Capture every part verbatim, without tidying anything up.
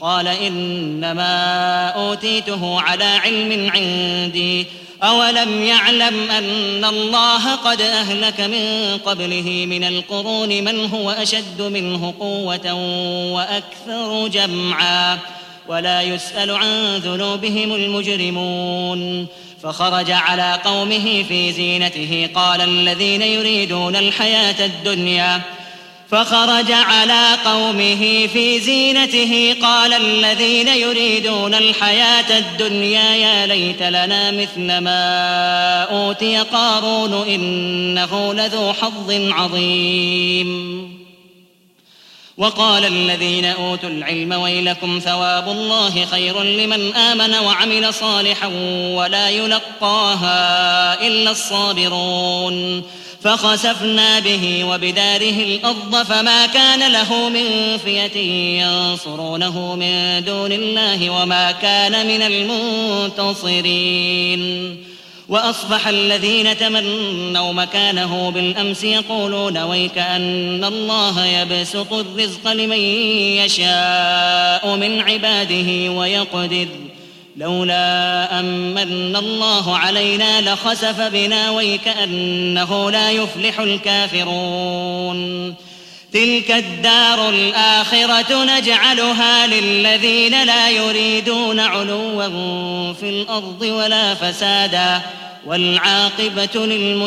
قال إنما أوتيته على علم عندي أولم يعلم أن الله قد أهلك من قبله من القرون من هو أشد منه قوة وأكثر جمعا ولا يسأل عن ذنوبهم المجرمون فخرج على قومه في زينته قال الذين يريدون الحياة الدنيا فخرج على قومه في زينته قال الذين يريدون الحياة الدنيا يا ليت لنا مثل ما أوتي قارون إنه لذو حظ عظيم وقال الذين أوتوا العلم ويلكم ثواب الله خير لمن آمن وعمل صالحا ولا يلقاها إلا الصابرون فخسفنا به وبداره الأرض فما كان له من فئة ينصرونه من دون الله وما كان من المنتصرين وأصبح الذين تمنوا مكانه بالأمس يقولون ويك أن الله يبسط الرزق لمن يشاء من عباده ويقدر لولا أمن الله علينا لخسف بنا ويكأنه لا يفلح الكافرون تلك الدار الآخرة نجعلها للذين لا يريدون علوا في الأرض ولا فسادا والعاقبة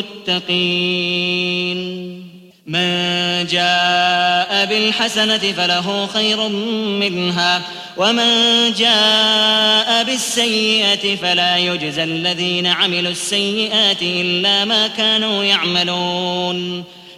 للمتقين من جاء بالحسنة فله خير منها ومن جاء بالسيئة فلا يجزى الذين عملوا السيئات إلا ما كانوا يعملون